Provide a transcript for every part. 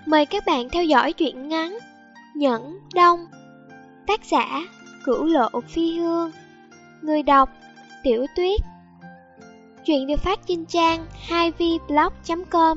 Mời các bạn theo dõi truyện ngắn Nhẫn Đông. Tác giả Cửu Lộ Phi Hương. Người đọc Tiểu Tuyết. Truyện được phát trên trang 2vblog.com.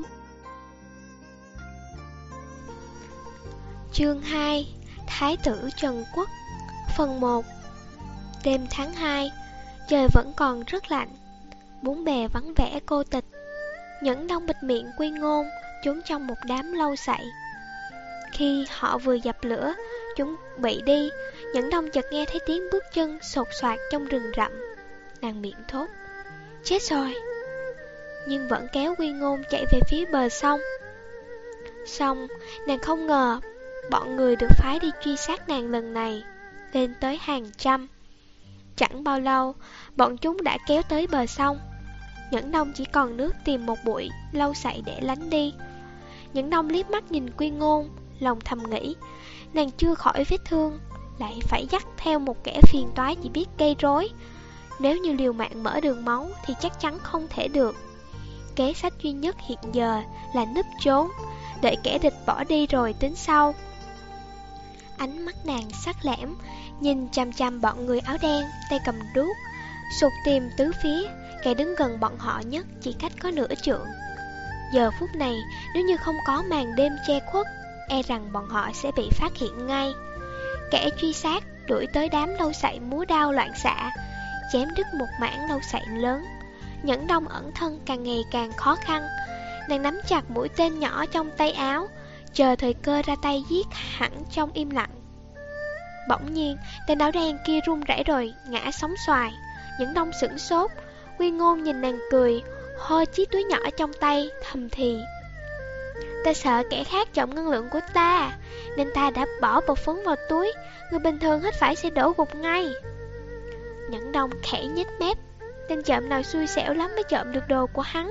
Chương 2: Thái tử Trần Quốc. Phần 1. Đêm tháng 2, trời vẫn còn rất lạnh. Bốn bề vắng vẻ cô tịch. Nhẫn Đông bịt miệng Quy Ngôn, trốn trong một đám lâu sậy. Khi họ vừa dập lửa, chuẩn bị đi, Nhẫn Đông chợt nghe thấy tiếng bước chân sột soạt trong rừng rậm. Nàng miệng thốt: chết rồi! Nhưng vẫn kéo Quy Ngôn chạy về phía bờ sông. Xong, nàng không ngờ bọn người được phái đi truy sát nàng lần này lên tới hàng trăm. Chẳng bao lâu, bọn chúng đã kéo tới bờ sông. Nhẫn Đông chỉ còn nước tìm một bụi lâu sậy để lánh đi. Nhẫn Đông liếc mắt nhìn Quy Ngôn, lòng thầm nghĩ, nàng chưa khỏi vết thương, lại phải dắt theo một kẻ phiền toái chỉ biết gây rối. Nếu như liều mạng mở đường máu thì chắc chắn không thể được. Kế sách duy nhất hiện giờ là núp trốn, đợi kẻ địch bỏ đi rồi tính sau. Ánh mắt nàng sắc lẻm, nhìn chằm chằm bọn người áo đen, tay cầm đuốc, sục tìm tứ phía. Kẻ đứng gần bọn họ nhất chỉ cách có nửa trượng. Giờ phút này, nếu như không có màn đêm che khuất, e rằng bọn họ sẽ bị phát hiện ngay. Kẻ truy sát đuổi tới đám lâu sậy múa đao loạn xạ, chém đứt một mảng lâu sậy lớn. Nhẫn Đông ẩn thân càng ngày càng khó khăn. Nàng nắm chặt mũi tên nhỏ trong tay áo, chờ thời cơ ra tay giết hẳn trong im lặng. Bỗng nhiên, tên áo đen kia run rẩy rồi ngã sóng xoài. Nhẫn Đông sửng sốt. Quy Ngôn nhìn nàng cười, hơ chiếc túi nhỏ trong tay, thầm thì: ta sợ kẻ khác trộm ngân lượng của ta, nên ta đã bỏ bột phấn vào túi. Người bình thường hít phải sẽ đổ gục ngay. Nhẫn Đông khẽ nhếch mép. Tên trộm nào xui xẻo lắm mới trộm được đồ của hắn.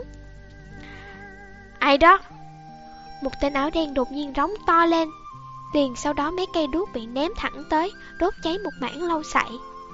Ai đó? Một tên áo đen đột nhiên rống to lên. Liền sau đó mấy cây đuốc bị ném thẳng tới, đốt cháy một mảng lâu sậy.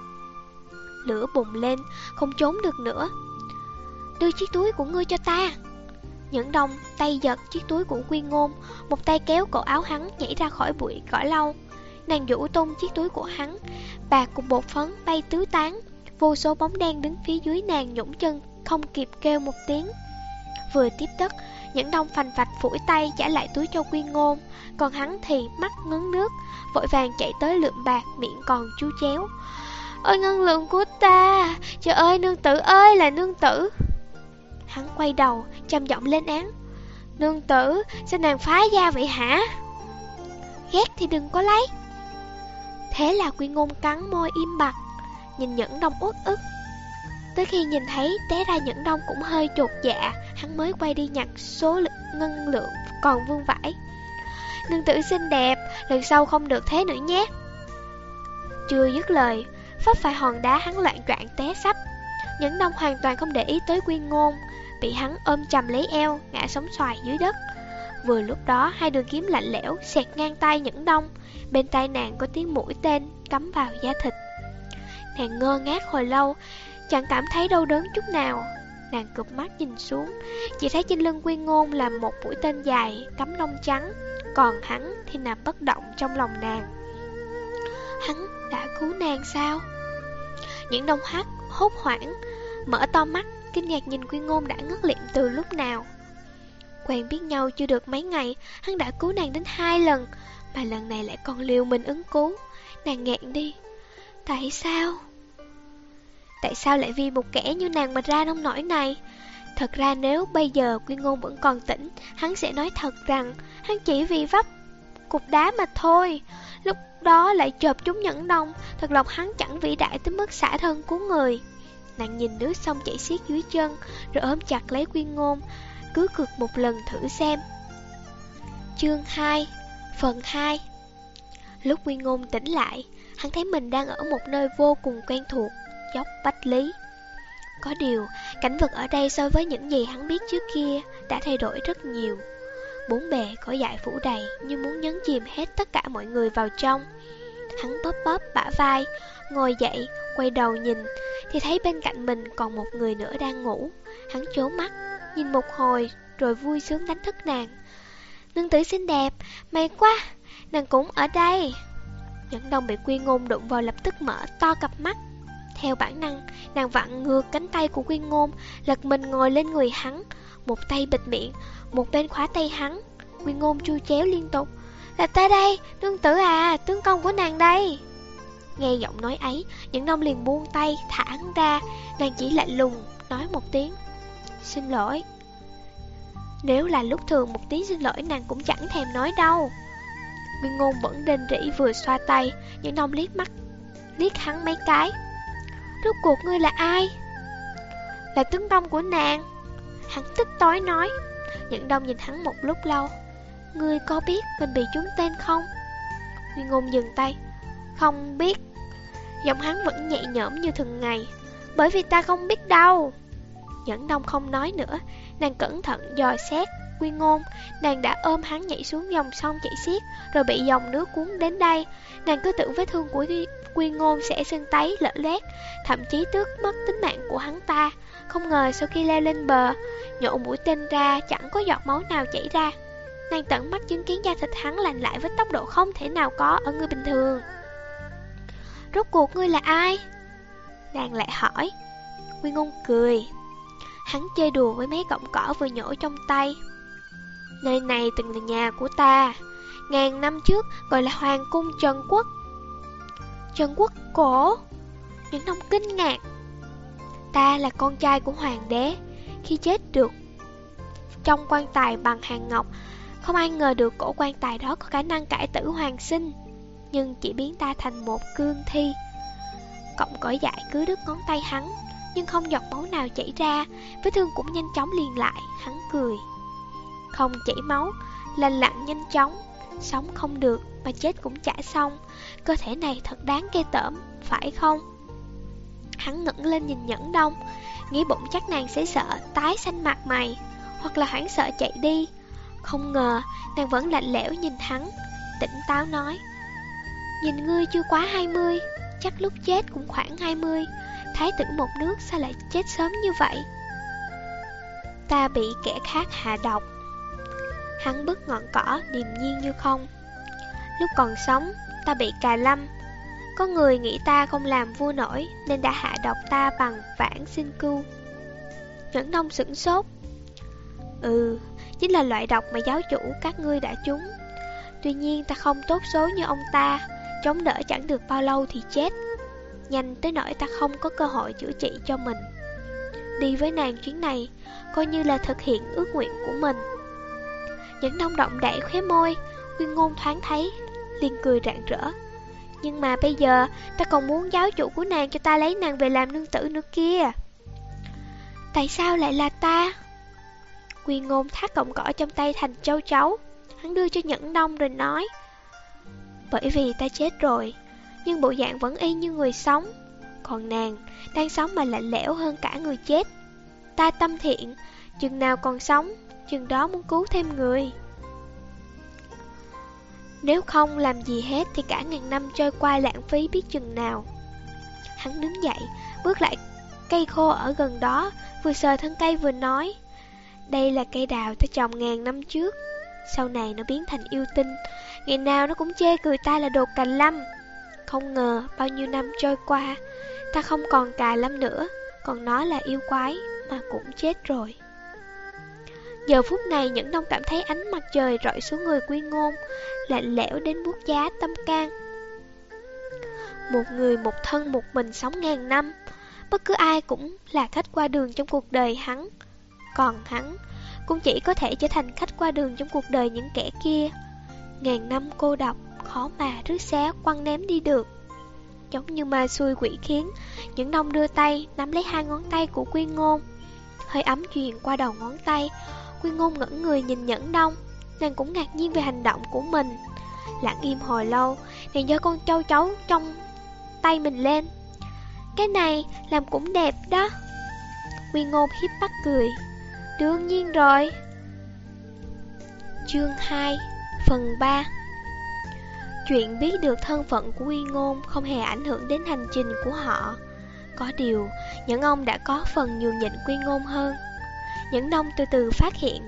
Lửa bùng lên, không trốn được nữa. Đưa chiếc túi của ngươi cho ta. Nhẫn Đông tay giật chiếc túi của Quy Ngôn, một tay kéo cổ áo hắn nhảy ra khỏi bụi cỏ lau. Nàng giũ tung chiếc túi của hắn, bạc cùng bột phấn bay tứ tán. Vô số bóng đen đứng phía dưới nàng nhũng chân, không kịp kêu một tiếng. Vừa tiếp đất, Nhẫn Đông phành phạch phủi tay trả lại túi cho Quy Ngôn. Còn hắn thì mắt ngấn nước, vội vàng chạy tới lượm bạc, miệng còn chú chéo: ôi ngân lượng của ta! Trời ơi, nương tử ơi là nương tử! Hắn quay đầu, trầm giọng lên án: nương tử, sao nàng phá gia vậy hả? Ghét thì đừng có lấy. Thế là Quy Ngôn cắn môi im bặt, nhìn Nhẫn Đông uất ức. Tới khi nhìn thấy té ra Nhẫn Đông cũng hơi chột dạ, hắn mới quay đi nhặt số ngân lượng còn vương vãi. Nương tử xinh đẹp, lần sau không được thế nữa nhé. Chưa dứt lời, vấp phải hòn đá hắn loạn choạng té sấp. Nhẫn Đông hoàn toàn không để ý tới Quy Ngôn, bị hắn ôm chầm lấy eo, ngã sóng xoài dưới đất. Vừa lúc đó, hai đường kiếm lạnh lẽo xẹt ngang tay Nhẫn Đông. Bên tai nàng có tiếng mũi tên cắm vào da thịt. Nàng ngơ ngác hồi lâu, chẳng cảm thấy đau đớn chút nào. Nàng cụp mắt nhìn xuống, chỉ thấy trên lưng Quy Ngôn là một mũi tên dài cắm lông trắng, còn hắn thì nằm bất động trong lòng nàng. Hắn đã cứu nàng sao? Những Đông hốt hoảng, mở to mắt, kinh ngạc nhìn Quy Ngôn đã ngất liệm từ lúc nào. Quen biết nhau chưa được mấy ngày, hắn đã cứu nàng đến 2 lần, mà lần này lại còn liều mình ứng cứu. Nàng nghẹn đi. Tại sao? Tại sao lại vì một kẻ như nàng mà ra nông nỗi này? Thật ra nếu bây giờ Quy Ngôn vẫn còn tỉnh, hắn sẽ nói thật rằng hắn chỉ vì vấp cục đá mà thôi. Lúc đó lại chộp trúng Nhẫn Đông, thật lòng hắn chẳng vĩ đại tới mức xả thân cứu người. Nàng nhìn nước sông chảy xiết dưới chân, rồi ôm chặt lấy Quy Ngôn, cứ cược một lần thử xem. Chương 2, phần 2. Lúc Quy Ngôn tỉnh lại, hắn thấy mình đang ở một nơi vô cùng quen thuộc, dốc Bách Lý. Có điều, cảnh vật ở đây so với những gì hắn biết trước kia đã thay đổi rất nhiều. Bốn bề cỏ dại phủ đầy như muốn nhấn chìm hết tất cả mọi người vào trong. Hắn bóp bóp bả vai, ngồi dậy, quay đầu nhìn, thì thấy bên cạnh mình còn một người nữa đang ngủ. Hắn trố mắt, nhìn một hồi rồi vui sướng đánh thức nàng. Nương tử xinh đẹp, may quá, nàng cũng ở đây. Nhẫn Đông bị Quy Ngôn đụng vào lập tức mở to cặp mắt. Theo bản năng, nàng vặn ngược cánh tay của Quy Ngôn, lật mình ngồi lên người hắn, một tay bịt miệng, một bên khóa tay hắn. Quy Ngôn chu chéo liên tục. Là ta đây, nương tử à, tướng công của nàng đây. Nghe giọng nói ấy, Nhẫn Đông liền buông tay, thả hắn ra. Nàng chỉ lạnh lùng, nói một tiếng xin lỗi. Nếu là lúc thường, một tiếng xin lỗi nàng cũng chẳng thèm nói đâu. Quy Ngôn vẫn rên rỉ vừa xoa tay. Nhẫn Đông liếc hắn mấy cái. Rốt cuộc ngươi là ai? Là tướng công của nàng. Hắn tức tối nói. Nhẫn Đông nhìn hắn một lúc lâu. Ngươi có biết mình bị trúng tên không? Quy Ngôn dừng tay. Không biết. Giọng hắn vẫn nhẹ nhõm như thường ngày. Bởi vì ta không biết đâu. Nhẫn Đông không nói nữa. Nàng cẩn thận dò xét Quy Ngôn. Nàng đã ôm hắn nhảy xuống dòng sông chảy xiết, rồi bị dòng nước cuốn đến đây. Nàng cứ tưởng vết thương của Quy Ngôn sẽ sưng tấy lở loét, thậm chí tước mất tính mạng của hắn ta. Không ngờ sau khi leo lên bờ, nhổ mũi tên ra, chẳng có giọt máu nào chảy ra. Nàng tận mắt chứng kiến da thịt hắn lành lại với tốc độ không thể nào có ở người bình thường. Rốt cuộc ngươi là ai? Nàng lại hỏi. Quy Ngôn cười. Hắn chơi đùa với mấy cọng cỏ vừa nhổ trong tay. Nơi này từng là nhà của ta. Ngàn năm trước gọi là Hoàng cung Trần Quốc. Trần Quốc cổ? Nhẫn Đông kinh ngạc. Ta là con trai của hoàng đế. Khi chết được trong quan tài bằng hàng ngọc. Không ai ngờ được cổ quan tài đó có khả năng cải tử hoàng sinh, nhưng chỉ biến ta thành một cương thi. Cọng cỏ dại cứ đứt ngón tay hắn, nhưng không giọt máu nào chảy ra. Vết thương cũng nhanh chóng liền lại. Hắn cười. Không chảy máu, lành lặn nhanh chóng. Sống không được mà chết cũng chả xong. Cơ thể này thật đáng ghê tởm, phải không? Hắn ngẩng lên nhìn Nhẫn Đông, nghĩ bụng chắc nàng sẽ sợ tái xanh mặt mày, hoặc là hoảng sợ chạy đi. Không ngờ nàng vẫn lạnh lẽo nhìn hắn, tỉnh táo nói. Nhìn ngươi chưa quá 20, chắc lúc chết cũng khoảng 20. Thái tử một nước sao lại chết sớm như vậy? Ta bị kẻ khác hạ độc. Hắn bứt ngọn cỏ điềm nhiên như không. Lúc còn sống, ta bị cà lâm. Có người nghĩ ta không làm vua nổi, nên đã hạ độc ta bằng vãng sinh cưu. Nhẫn Đông sửng sốt. Chính là loại độc mà giáo chủ các ngươi đã trúng. Tuy nhiên ta không tốt số như ông ta, chống đỡ chẳng được bao lâu thì chết. Nhanh tới nỗi ta không có cơ hội chữa trị cho mình. Đi với nàng chuyến này, coi như là thực hiện ước nguyện của mình. Nhẫn Đông động đậy khóe môi. Quy Ngôn thoáng thấy, liền cười rạng rỡ. Nhưng mà bây giờ ta còn muốn giáo chủ của nàng cho ta lấy nàng về làm nương tử nữa kia. Tại sao lại là ta? Quy Ngôn thắt cọng cỏ trong tay thành châu chấu. Hắn đưa cho Nhẫn Đông rồi nói. Bởi vì ta chết rồi, nhưng bộ dạng vẫn y như người sống. Còn nàng đang sống mà lạnh lẽo hơn cả người chết. Ta tâm thiện, chừng nào còn sống, chừng đó muốn cứu thêm người. Nếu không làm gì hết thì cả ngàn năm trôi qua lãng phí biết chừng nào. Hắn đứng dậy, bước lại cây khô ở gần đó, vừa sờ thân cây vừa nói. Đây là cây đào ta trồng ngàn năm trước. Sau này nó biến thành yêu tinh, ngày nào nó cũng chê cười ta là đồ cà lâm. Không ngờ bao nhiêu năm trôi qua, ta không còn cà lâm nữa, còn nó là yêu quái mà cũng chết rồi. Giờ phút này Nhẫn Đông cảm thấy ánh mặt trời rọi xuống người Quy Ngôn, lạnh lẽo đến buốt giá tâm can. Một người một thân một mình sống ngàn năm, bất cứ ai cũng là khách qua đường trong cuộc đời hắn. Còn hắn cũng chỉ có thể trở thành khách qua đường trong cuộc đời những kẻ kia. Ngàn năm cô độc, khó mà rước xé quăng ném đi được. Giống như ma xui quỷ khiến, Nhẫn Đông đưa tay nắm lấy hai ngón tay của Quy Ngôn. Hơi ấm truyền qua đầu ngón tay. Quy Ngôn ngẩn người nhìn Nhẫn Đông. Nàng cũng ngạc nhiên về hành động của mình. Lặng im hồi lâu, nàng giơ con châu chấu trong tay mình lên. Cái này làm cũng đẹp đó. Quy Ngôn híp mắt cười. Đương nhiên rồi. Chương 2 phần 3. Chuyện biết được thân phận của Quy Ngôn không hề ảnh hưởng đến hành trình của họ. Có điều, Nhẫn Ông đã có phần nhường nhịn Quy Ngôn hơn. Nhẫn Đông từ từ phát hiện,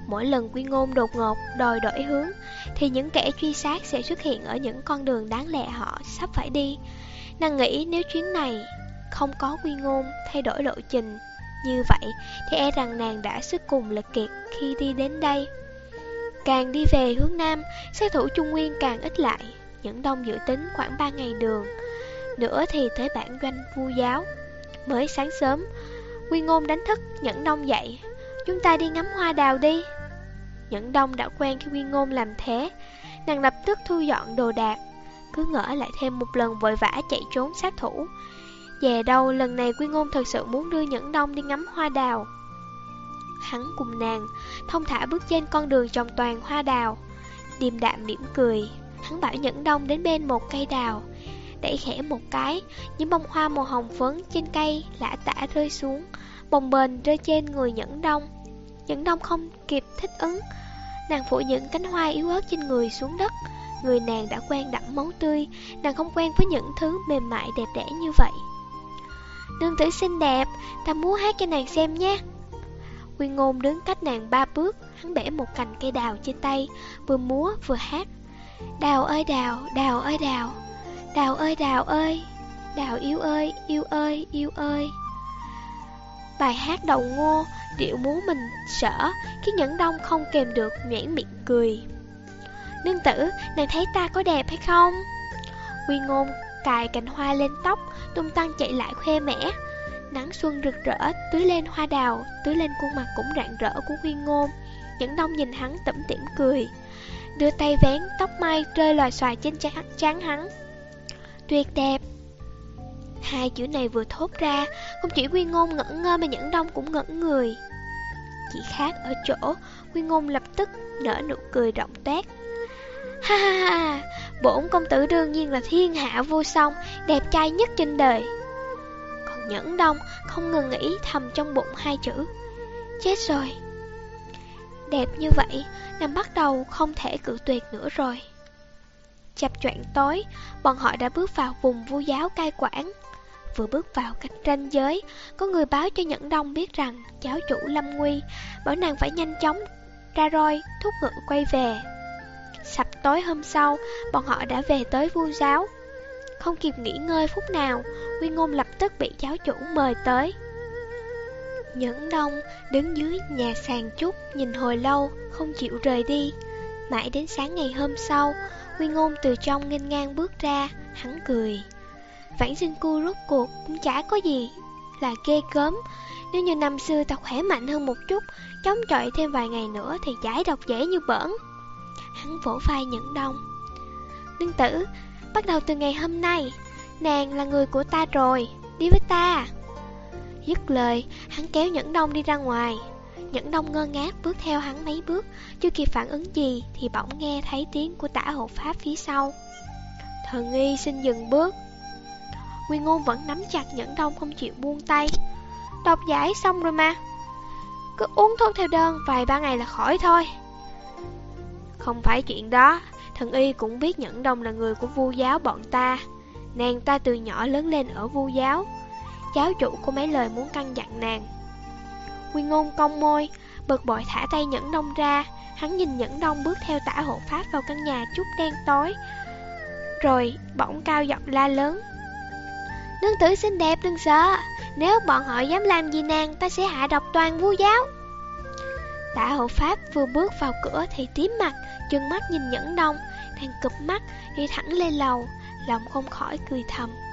Mỗi lần Quy Ngôn đột ngột đòi đổi hướng, thì những kẻ truy sát sẽ xuất hiện ở những con đường đáng lẽ họ sắp phải đi. Nàng nghĩ nếu chuyến này không có Quy Ngôn thay đổi lộ trình như vậy, thì e rằng nàng đã sức cùng lực kiệt khi đi đến đây. Càng đi về hướng Nam, sát thủ Trung Nguyên càng ít lại. Nhẫn Đông dự tính khoảng 3 ngày đường nữa thì tới bản doanh Vu giáo. Mới sáng sớm, Quy Ngôn đánh thức Nhẫn Đông dậy. Chúng ta đi ngắm hoa đào đi. Nhẫn Đông đã quen khi Quy Ngôn làm thế. Nàng lập tức thu dọn đồ đạc, cứ ngỡ lại thêm một lần vội vã chạy trốn sát thủ. Dè đâu lần này Quy Ngôn thật sự muốn đưa Nhẫn Đông đi ngắm hoa đào. Hắn cùng nàng thông thả bước trên con đường trồng toàn hoa đào. Điềm đạm mỉm cười, hắn bảo Nhẫn Đông đến bên một cây đào, đẩy khẽ một cái, những bông hoa màu hồng phấn trên cây lả tả rơi xuống, bồng bềnh rơi trên người Nhẫn Đông. Nhẫn Đông không kịp thích ứng, nàng phủ những cánh hoa yếu ớt trên người xuống đất. Người nàng đã quen đẫm máu tươi, nàng không quen với những thứ mềm mại đẹp đẽ như vậy. Nương tử xinh đẹp, ta múa hát cho nàng xem nhé. Quy Ngôn đứng cách nàng 3 bước, hắn bẻ một cành cây đào trên tay, vừa múa vừa hát. Đào ơi đào, đào ơi đào, đào ơi đào ơi, đào yêu ơi, yêu ơi, yêu ơi. Bài hát đầu ngô, điệu múa mình sở, khiến Nhẫn Đông không kềm được nhoẻn miệng cười. Nương tử, nàng thấy ta có đẹp hay không? Quy Ngôn cài cành hoa lên tóc, tung tăng chạy lại khoe mẽ. Nắng xuân rực rỡ tưới lên hoa đào, tưới lên khuôn mặt cũng rạng rỡ của Quy Ngôn. Nhẫn Đông nhìn hắn tủm tỉm cười, đưa tay vén tóc mai rơi lòa xòa trên trán hắn. Tuyệt đẹp. Hai chữ này vừa thốt ra, không chỉ Quy Ngôn ngẩn ngơ mà Nhẫn Đông cũng ngẩn người. Chỉ khác ở chỗ, Quy Ngôn lập tức nở nụ cười rộng toét. Ha ha ha, bổn công tử đương nhiên là thiên hạ vô song, đẹp trai nhất trên đời. Còn Nhẫn Đông không ngừng nghĩ thầm trong bụng hai chữ. Chết rồi. Đẹp như vậy, nàng bắt đầu không thể cự tuyệt nữa rồi. Chập choạng tối, bọn họ đã bước vào vùng Vu giáo cai quản. Vừa bước vào cách ranh giới, có người báo cho Nhẫn Đông biết rằng giáo chủ lâm nguy, bảo nàng phải nhanh chóng ra roi thúc ngựa quay về. Sập tối hôm sau, bọn họ đã về tới Vu giáo. Không kịp nghỉ ngơi phút nào, Quy Ngôn lập tức bị giáo chủ mời tới. Nhẫn Đông đứng dưới nhà sàn trúc nhìn hồi lâu, không chịu rời đi. Mãi đến sáng ngày hôm sau, Quy Ngôn từ trong nghênh ngang bước ra, hắn cười. Vãn Sinh Cu rốt cuộc cũng chả có gì là ghê gớm. Nếu như năm xưa ta khỏe mạnh hơn một chút, chống chọi thêm vài ngày nữa thì giải độc dễ như bỡn. Hắn vỗ vai Nhẫn Đông. Nương tử, bắt đầu từ ngày hôm nay, nàng là người của ta rồi, đi với ta. Dứt lời, hắn kéo Nhẫn Đông đi ra ngoài. Nhẫn Đông ngơ ngác bước theo hắn mấy bước, chưa kịp phản ứng gì thì bỗng nghe thấy tiếng của Tả hộ pháp phía sau. Thần y xin dừng bước. Quy Ngôn vẫn nắm chặt Nhẫn Đông không chịu buông tay. Độc giải xong rồi mà, cứ uống thuốc theo đơn vài ba ngày là khỏi thôi. Không phải chuyện đó, thần y cũng biết Nhẫn Đông là người của Vu giáo bọn ta. Nàng ta từ nhỏ lớn lên ở Vu giáo, giáo chủ có mấy lời muốn căn dặn nàng. Quy Ngôn cong môi, bực bội thả tay Nhẫn Đông ra. Hắn nhìn Nhẫn Đông bước theo Tả hộ pháp vào căn nhà chút đen tối, rồi bỗng cao giọng la lớn. Nương tử xinh đẹp đừng sợ, nếu bọn họ dám làm gì nàng, ta sẽ hạ độc toàn Vu giáo. Tả hộ pháp vừa bước vào cửa thì tím mặt, trừng mắt nhìn Nhẫn Đông, đang cụp mắt đi thẳng lên lầu, lòng không khỏi cười thầm.